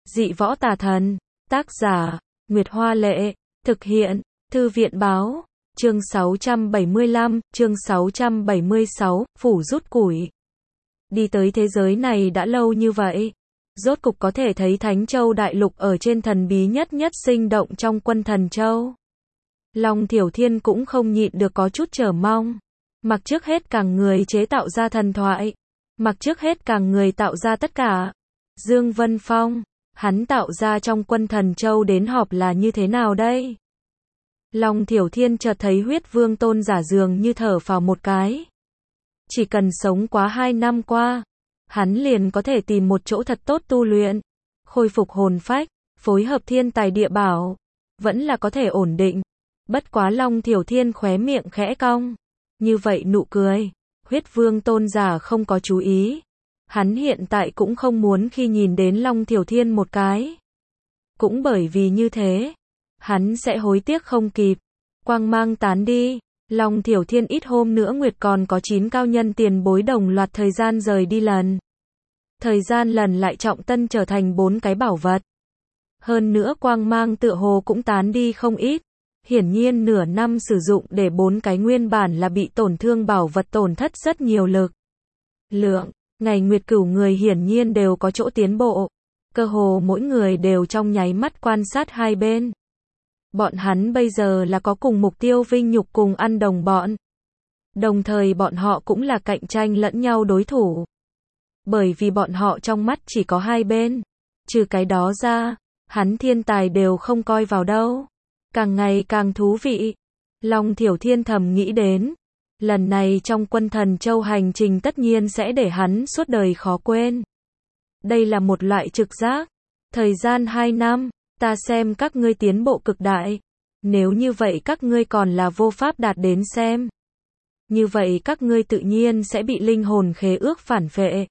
Dị võ tà thần. Tác giả, Nguyệt Hoa Lệ. Thực hiện, Thư viện Báo. Chương 675, chương 676, Phủ rút củi. Đi tới thế giới này đã lâu như vậy. Rốt cục có thể thấy Thánh Châu Đại Lục ở trên thần bí nhất sinh động trong Quân Thần Châu. Long Thiểu Thiên cũng không nhịn được có chút chờ mong. Mặc trước hết càng người chế tạo ra thần thoại. Mặc trước hết càng người tạo ra tất cả. Dương Vân Phong, hắn tạo ra trong Quân Thần Châu đến họp là như thế nào đây? Long Thiểu Thiên chợt thấy Huyết Vương Tôn giả dường như thở phào một cái. Chỉ cần sống quá 2 năm qua, hắn liền có thể tìm một chỗ thật tốt tu luyện, khôi phục hồn phách, phối hợp thiên tài địa bảo, vẫn là có thể ổn định. Bất quá Long Thiểu Thiên khóe miệng khẽ cong, như vậy nụ cười. Huyết Vương Tôn giả không có chú ý. Hắn hiện tại cũng không muốn khi nhìn đến Long Thiểu Thiên một cái. Cũng bởi vì như thế, hắn sẽ hối tiếc không kịp. Quang mang tán đi, Long Thiểu Thiên ít hôm nữa Nguyệt còn có 9 cao nhân tiền bối đồng loạt thời gian rời đi lần. Thời gian lần lại trọng tân trở thành 4 cái bảo vật. Hơn nữa quang mang tựa hồ cũng tán đi không ít. Hiển nhiên nửa năm sử dụng để 4 cái nguyên bản là bị tổn thương bảo vật tổn thất rất nhiều lực lượng. Ngày Nguyệt Cửu người hiển nhiên đều có chỗ tiến bộ. Cơ hồ mỗi người đều trong nháy mắt quan sát hai bên. Bọn hắn bây giờ là có cùng mục tiêu vinh nhục cùng ăn đồng bọn. Đồng thời bọn họ cũng là cạnh tranh lẫn nhau đối thủ. Bởi vì bọn họ trong mắt chỉ có hai bên. Trừ cái đó ra, hắn thiên tài đều không coi vào đâu. Càng ngày càng thú vị. Long Thiểu Thiên thầm nghĩ đến. Lần này trong Quân Thần Châu hành trình tất nhiên sẽ để hắn suốt đời khó quên. Đây là một loại trực giác. Thời gian 2 năm, ta xem các ngươi tiến bộ cực đại. Nếu như vậy các ngươi còn là vô pháp đạt đến xem. Như vậy các ngươi tự nhiên sẽ bị linh hồn khế ước phản phệ.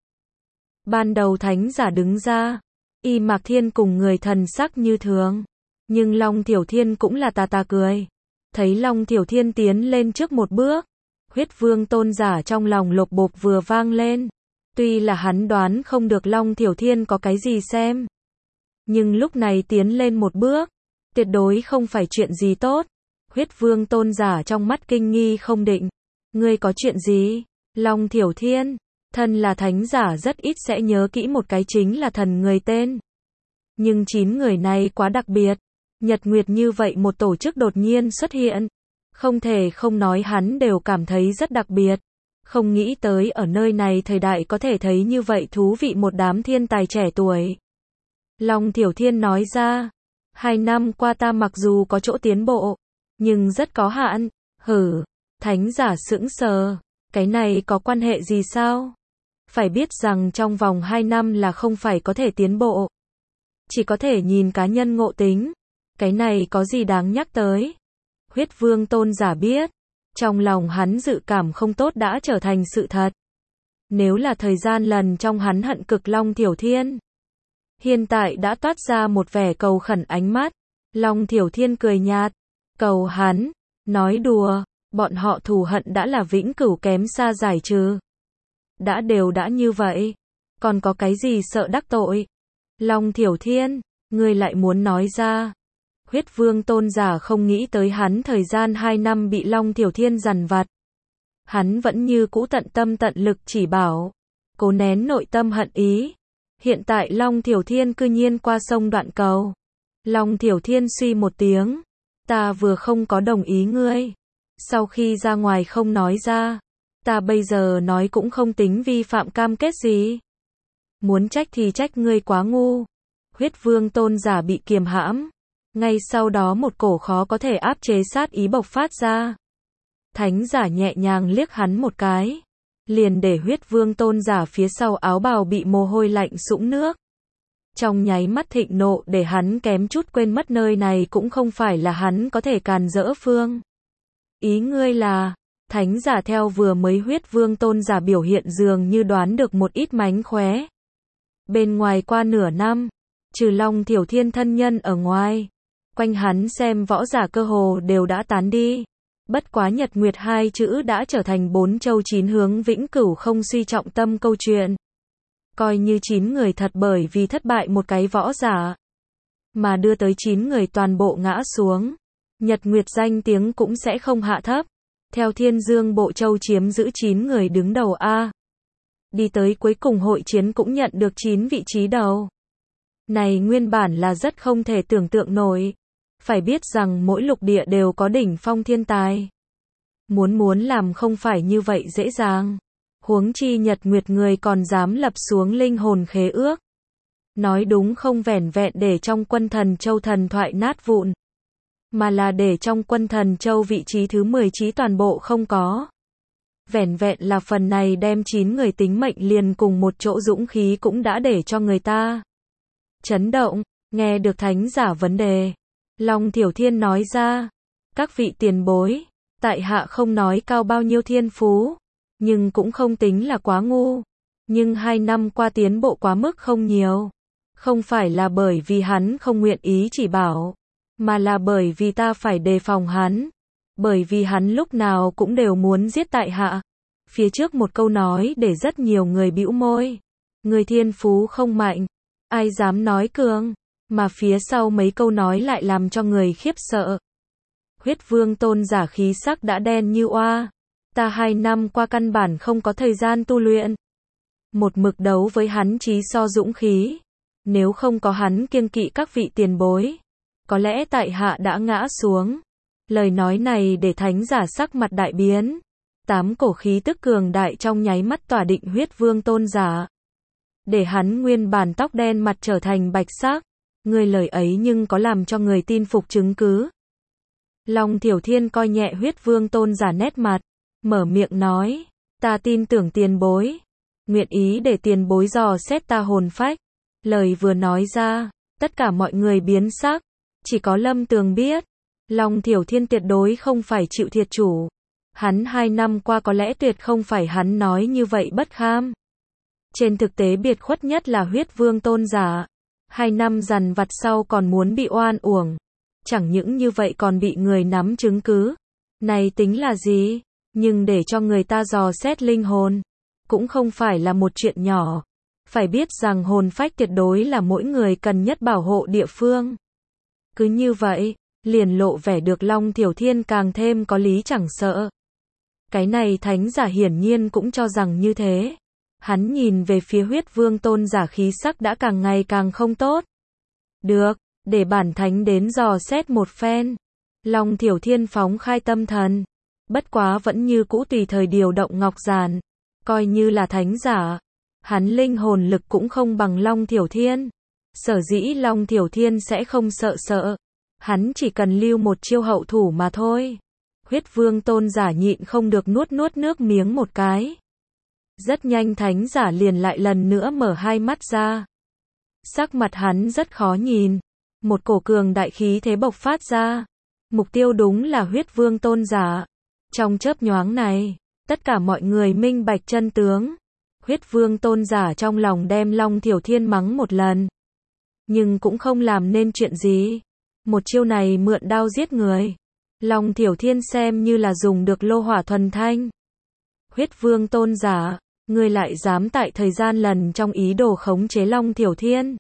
Ban đầu thánh giả đứng ra. Y Mạc Thiên cùng người thần sắc như thường. Nhưng Long Thiểu Thiên cũng là tà cười. Thấy Long Thiểu Thiên tiến lên trước một bước. Huyết Vương Tôn giả trong lòng lột bột vừa vang lên. Tuy là hắn đoán không được Long Thiểu Thiên có cái gì xem. Nhưng lúc này tiến lên một bước. Tuyệt đối không phải chuyện gì tốt. Huyết Vương Tôn giả trong mắt kinh nghi không định. Ngươi có chuyện gì? Long Thiểu Thiên. Thân là thánh giả rất ít sẽ nhớ kỹ một cái chính là thần người tên. Nhưng 9 người này quá đặc biệt. Nhật Nguyệt như vậy một tổ chức đột nhiên xuất hiện. Không thể không nói hắn đều cảm thấy rất đặc biệt. Không nghĩ tới ở nơi này thời đại có thể thấy như vậy thú vị một đám thiên tài trẻ tuổi. Long Thiểu Thiên nói ra. 2 năm qua ta mặc dù có chỗ tiến bộ. Nhưng rất có hạn. Thánh giả sững sờ. Cái này có quan hệ gì sao? Phải biết rằng trong vòng 2 năm là không phải có thể tiến bộ. Chỉ có thể nhìn cá nhân ngộ tính. Cái này có gì đáng nhắc tới? Huyết Vương Tôn giả biết. Trong lòng hắn dự cảm không tốt đã trở thành sự thật. Nếu là thời gian lần trong hắn hận cực Long Thiểu Thiên. Hiện tại đã toát ra một vẻ cầu khẩn ánh mắt. Long Thiểu Thiên cười nhạt. Cầu hắn. Nói đùa. Bọn họ thù hận đã là vĩnh cửu kém xa giải trừ. Đã như vậy. Còn có cái gì sợ đắc tội? Long Thiểu Thiên. Ngươi lại muốn nói ra. Huyết Vương Tôn giả không nghĩ tới hắn thời gian 2 năm bị Long Thiểu Thiên dằn vặt. Hắn vẫn như cũ tận tâm tận lực chỉ bảo. Cố nén nội tâm hận ý. Hiện tại Long Thiểu Thiên cư nhiên qua sông đoạn cầu. Long Thiểu Thiên suy một tiếng. Ta vừa không có đồng ý ngươi. Sau khi ra ngoài không nói ra. Ta bây giờ nói cũng không tính vi phạm cam kết gì. Muốn trách thì trách ngươi quá ngu. Huyết Vương Tôn giả bị kiềm hãm. Ngay sau đó một cổ khó có thể áp chế sát ý bộc phát ra. Thánh giả nhẹ nhàng liếc hắn một cái. Liền để Huyết Vương Tôn giả phía sau áo bào bị mồ hôi lạnh sũng nước. Trong nháy mắt thịnh nộ để hắn kém chút quên mất nơi này cũng không phải là hắn có thể càn rỡ phương. Ý ngươi là, thánh giả theo vừa mới Huyết Vương Tôn giả biểu hiện dường như đoán được một ít mánh khóe. Bên ngoài qua nửa năm, trừ Long Thiểu Thiên thân nhân ở ngoài. Quanh hắn xem võ giả cơ hồ đều đã tán đi. Bất quá Nhật Nguyệt 2 chữ đã trở thành 4 châu 9 hướng vĩnh cửu không suy trọng tâm câu chuyện. coi như 9 người thật bởi vì thất bại một cái võ giả, mà đưa tới 9 người toàn bộ ngã xuống. Nhật Nguyệt danh tiếng cũng sẽ không hạ thấp. Theo Thiên Dương Bộ Châu chiếm giữ 9 người đứng đầu A. Đi tới cuối cùng hội chiến cũng nhận được 9 vị trí đầu. Này nguyên bản là rất không thể tưởng tượng nổi. Phải biết rằng mỗi lục địa đều có đỉnh phong thiên tài. Muốn làm không phải như vậy dễ dàng. Huống chi Nhật Nguyệt người còn dám lập xuống linh hồn khế ước. Nói đúng không vẻn vẹn để trong quân thần châu thần thoại nát vụn, mà là để trong quân thần châu vị trí thứ 10 trí toàn bộ không có. Vẻn vẹn là phần này đem 9 người tính mệnh liền cùng một chỗ dũng khí cũng đã để cho người ta chấn động. Nghe được thánh giả vấn đề, Long Thiểu Thiên nói ra, các vị tiền bối, tại hạ không nói cao bao nhiêu thiên phú, nhưng cũng không tính là quá ngu, nhưng 2 năm qua tiến bộ quá mức không nhiều. Không phải là bởi vì hắn không nguyện ý chỉ bảo, mà là bởi vì ta phải đề phòng hắn. Bởi vì hắn lúc nào cũng đều muốn giết tại hạ. Phía trước một câu nói để rất nhiều người bĩu môi. Người thiên phú không mạnh, ai dám nói cường, mà phía sau mấy câu nói lại làm cho người khiếp sợ. Huyết Vương Tôn giả khí sắc đã đen như oa. Ta 2 năm qua căn bản không có thời gian tu luyện. Một mực đấu với hắn chí so dũng khí. Nếu không có hắn kiêng kỵ các vị tiền bối, có lẽ tại hạ đã ngã xuống. Lời nói này để thánh giả sắc mặt đại biến. 8 cổ khí tức cường đại trong nháy mắt tỏa định Huyết Vương Tôn giả. Để hắn nguyên bản tóc đen mặt trở thành bạch sắc. Người lời ấy nhưng có làm cho người tin phục chứng cứ. Long Thiểu Thiên coi nhẹ Huyết Vương Tôn giả nét mặt, mở miệng nói, ta tin tưởng tiền bối, nguyện ý để tiền bối dò xét ta hồn phách. Lời vừa nói ra, tất cả mọi người biến sắc, chỉ có Lâm Tường biết, Long Thiểu Thiên tuyệt đối không phải chịu thiệt chủ. Hắn 2 năm qua có lẽ tuyệt không phải hắn nói như vậy bất kham. Trên thực tế biệt khuất nhất là Huyết Vương Tôn giả. 2 năm dằn vặt sau còn muốn bị oan uổng. Chẳng những như vậy còn bị người nắm chứng cứ. Này tính là gì? Nhưng để cho người ta dò xét linh hồn, cũng không phải là một chuyện nhỏ. Phải biết rằng hồn phách tuyệt đối là mỗi người cần nhất bảo hộ địa phương. Cứ như vậy, liền lộ vẻ được Long Thiểu Thiên càng thêm có lý chẳng sợ. Cái này thánh giả hiển nhiên cũng cho rằng như thế. Hắn nhìn về phía Huyết Vương Tôn giả khí sắc đã càng ngày càng không tốt. Được, để bản thánh đến dò xét một phen. Long Thiểu Thiên phóng khai tâm thần. Bất quá vẫn như cũ tùy thời điều động ngọc giản. Coi như là thánh giả, hắn linh hồn lực cũng không bằng Long Thiểu Thiên. Sở dĩ Long Thiểu Thiên sẽ không sợ. Hắn chỉ cần lưu một chiêu hậu thủ mà thôi. Huyết Vương Tôn giả nhịn không được nuốt nước miếng một cái. Rất nhanh thánh giả liền lại lần nữa mở hai mắt ra. Sắc mặt hắn rất khó nhìn. Một cổ cường đại khí thế bộc phát ra. Mục tiêu đúng là Huyết Vương Tôn giả. Trong chớp nhoáng này, tất cả mọi người minh bạch chân tướng. Huyết Vương Tôn giả trong lòng đem Long Thiểu Thiên mắng một lần. Nhưng cũng không làm nên chuyện gì. Một chiêu này mượn đao giết người. Long Thiểu Thiên xem như là dùng được lô hỏa thuần thanh. Huyết Vương Tôn giả, ngươi lại dám tại thời gian lần trong ý đồ khống chế Long Thiểu Thiên.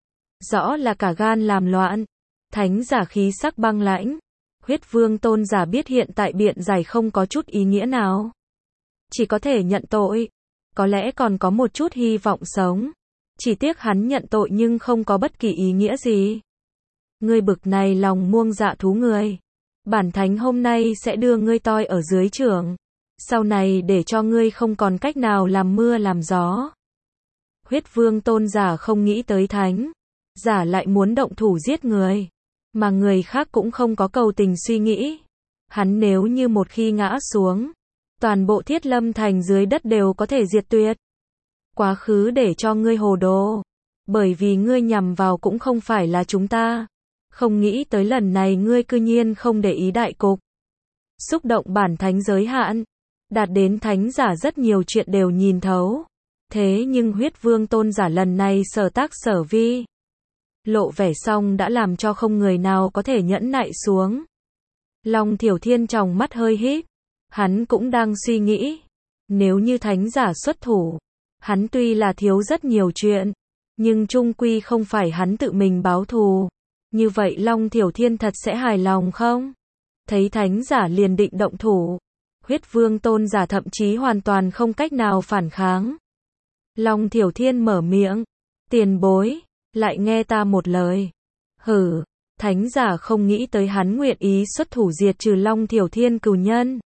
Rõ là cả gan làm loạn. Thánh giả khí sắc băng lãnh. Huyết Vương Tôn giả biết hiện tại biện giải không có chút ý nghĩa nào. Chỉ có thể nhận tội. Có lẽ còn có một chút hy vọng sống. Chỉ tiếc hắn nhận tội nhưng không có bất kỳ ý nghĩa gì. Ngươi bực này lòng muông dạ thú người. Bản thánh hôm nay sẽ đưa ngươi toi ở dưới trưởng. Sau này để cho ngươi không còn cách nào làm mưa làm gió. Huyết Vương Tôn giả không nghĩ tới thánh giả lại muốn động thủ giết người. Mà người khác cũng không có cầu tình suy nghĩ. Hắn nếu như một khi ngã xuống, toàn bộ Thiết Lâm Thành dưới đất đều có thể diệt tuyệt. Quá khứ để cho ngươi hồ đồ. Bởi vì ngươi nhằm vào cũng không phải là chúng ta. Không nghĩ tới lần này ngươi cư nhiên không để ý đại cục. Xúc động bản thánh giới hạn. Đạt đến thánh giả rất nhiều chuyện đều nhìn thấu. Thế nhưng Huyết Vương Tôn giả lần này sở tác sở vi. Lộ vẻ xong đã làm cho không người nào có thể nhẫn nại xuống. Long Thiểu Thiên trong mắt hơi híp. Hắn cũng đang suy nghĩ. Nếu như thánh giả xuất thủ, Hắn tuy là thiếu rất nhiều chuyện, nhưng chung quy không phải hắn tự mình báo thù. Như vậy Long Thiểu Thiên thật sẽ hài lòng không? Thấy thánh giả liền định động thủ. Huyết Vương Tôn giả thậm chí hoàn toàn không cách nào phản kháng. Long Thiểu Thiên mở miệng. Tiền bối, lại nghe ta một lời. Hử, thánh giả không nghĩ tới hắn nguyện ý xuất thủ diệt trừ Long Thiểu Thiên cừu nhân.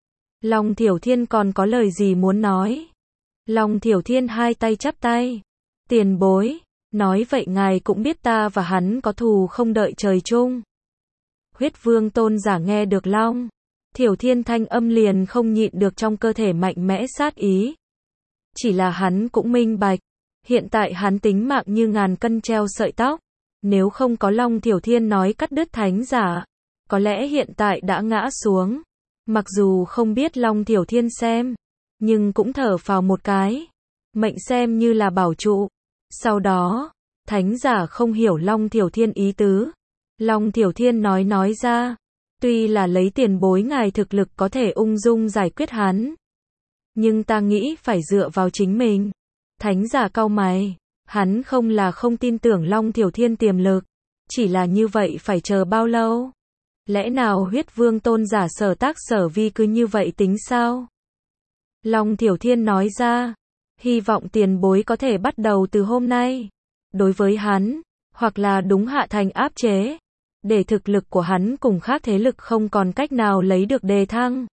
Long Thiểu Thiên còn có lời gì muốn nói? Long Thiểu Thiên hai tay chắp tay. Tiền bối, nói vậy ngài cũng biết ta và hắn có thù không đợi trời chung. Huyết Vương Tôn giả nghe được Long Thiểu Thiên thanh âm liền không nhịn được trong cơ thể mạnh mẽ sát ý. Chỉ là hắn cũng minh bạch, hiện tại hắn tính mạng như ngàn cân treo sợi tóc, nếu không có Long Thiểu Thiên nói cắt đứt thánh giả, có lẽ hiện tại đã ngã xuống. Mặc dù không biết Long Thiểu Thiên xem, nhưng cũng thở phào một cái, mệnh xem như là bảo trụ. Sau đó, thánh giả không hiểu Long Thiểu Thiên ý tứ. Long Thiểu Thiên nói ra, tuy là lấy tiền bối ngài thực lực có thể ung dung giải quyết hắn, nhưng ta nghĩ phải dựa vào chính mình. Thánh giả cau mày, hắn không là không tin tưởng Long Thiểu Thiên tiềm lực, chỉ là như vậy phải chờ bao lâu? Lẽ nào Huyết Vương Tôn giả sở tác sở vi cứ như vậy tính sao? Long Thiểu Thiên nói ra, hy vọng tiền bối có thể bắt đầu từ hôm nay. Đối với hắn, hoặc là đúng hạ thành áp chế, để thực lực của hắn cùng khác thế lực không còn cách nào lấy được đề thăng.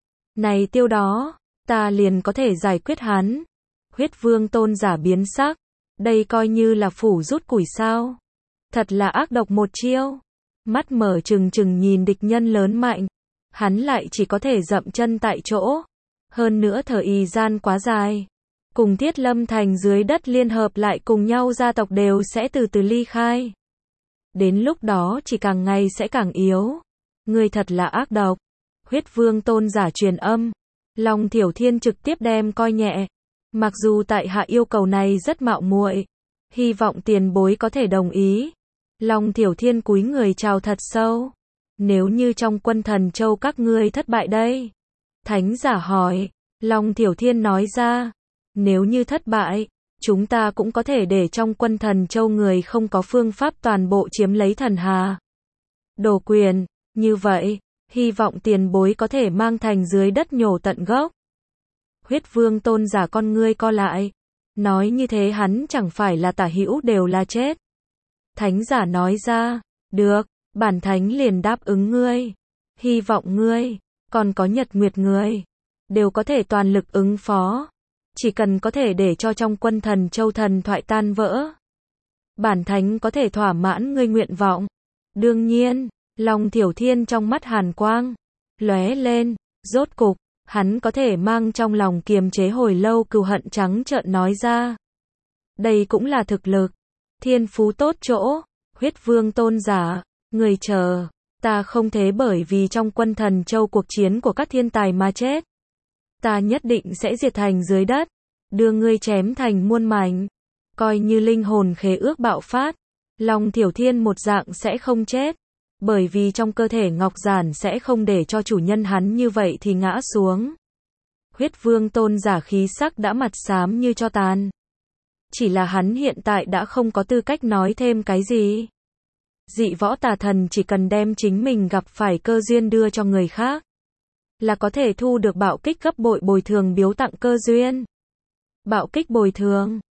Này tiêu đó, ta liền có thể giải quyết hắn. Huyết Vương Tôn giả biến sắc, đây coi như là phủ rút củi sao? Thật là ác độc một chiêu. Mắt mở trừng trừng nhìn địch nhân lớn mạnh, hắn lại chỉ có thể dậm chân tại chỗ. Hơn nữa thời gian quá dài, cùng Thiết Lâm Thành dưới đất liên hợp lại cùng nhau gia tộc đều sẽ từ từ ly khai. Đến lúc đó chỉ càng ngày sẽ càng yếu. Ngươi thật là ác độc. Huyết Vương Tôn giả truyền âm. Long Thiểu Thiên trực tiếp đem coi nhẹ. Mặc dù tại hạ yêu cầu này rất mạo muội, hy vọng tiền bối có thể đồng ý. Long Thiểu Thiên cúi người chào thật sâu. Nếu như trong quân Thần Châu các ngươi thất bại đây? Thánh giả hỏi. Long Thiểu Thiên nói ra, nếu như thất bại, chúng ta cũng có thể để trong quân Thần Châu người không có phương pháp toàn bộ chiếm lấy thần hà. Đồ quyền, như vậy, hy vọng tiền bối có thể mang thành dưới đất nhổ tận gốc. Huyết Vương Tôn giả con ngươi co lại. Nói như thế hắn chẳng phải là tả hữu đều là chết. Thánh giả nói ra, được, bản thánh liền đáp ứng ngươi. Hy vọng ngươi, còn có Nhật Nguyệt người, đều có thể toàn lực ứng phó. Chỉ cần có thể để cho trong quân Thần Châu thần thoại tan vỡ, bản thánh có thể thỏa mãn ngươi nguyện vọng. Đương nhiên, Long Thiểu Thiên trong mắt hàn quang lóe lên, rốt cục, hắn có thể mang trong lòng kiềm chế hồi lâu cừu hận trắng trợn nói ra. Đây cũng là thực lực, thiên phú tốt chỗ. Huyết Vương Tôn giả, người chờ, ta không thế bởi vì trong quân Thần Châu cuộc chiến của các thiên tài mà chết. Ta nhất định sẽ diệt thành dưới đất, đưa ngươi chém thành muôn mảnh. Coi như linh hồn khế ước bạo phát, Long Thiểu Thiên một dạng sẽ không chết, bởi vì trong cơ thể Ngọc Giản sẽ không để cho chủ nhân hắn như vậy thì ngã xuống. Huyết Vương Tôn giả khí sắc đã mặt xám như tro tàn. Chỉ là hắn hiện tại đã không có tư cách nói thêm cái gì. Dị võ tà thần chỉ cần đem chính mình gặp phải cơ duyên đưa cho người khác, là có thể thu được bạo kích gấp bội bồi thường biếu tặng cơ duyên. Bạo kích bồi thường,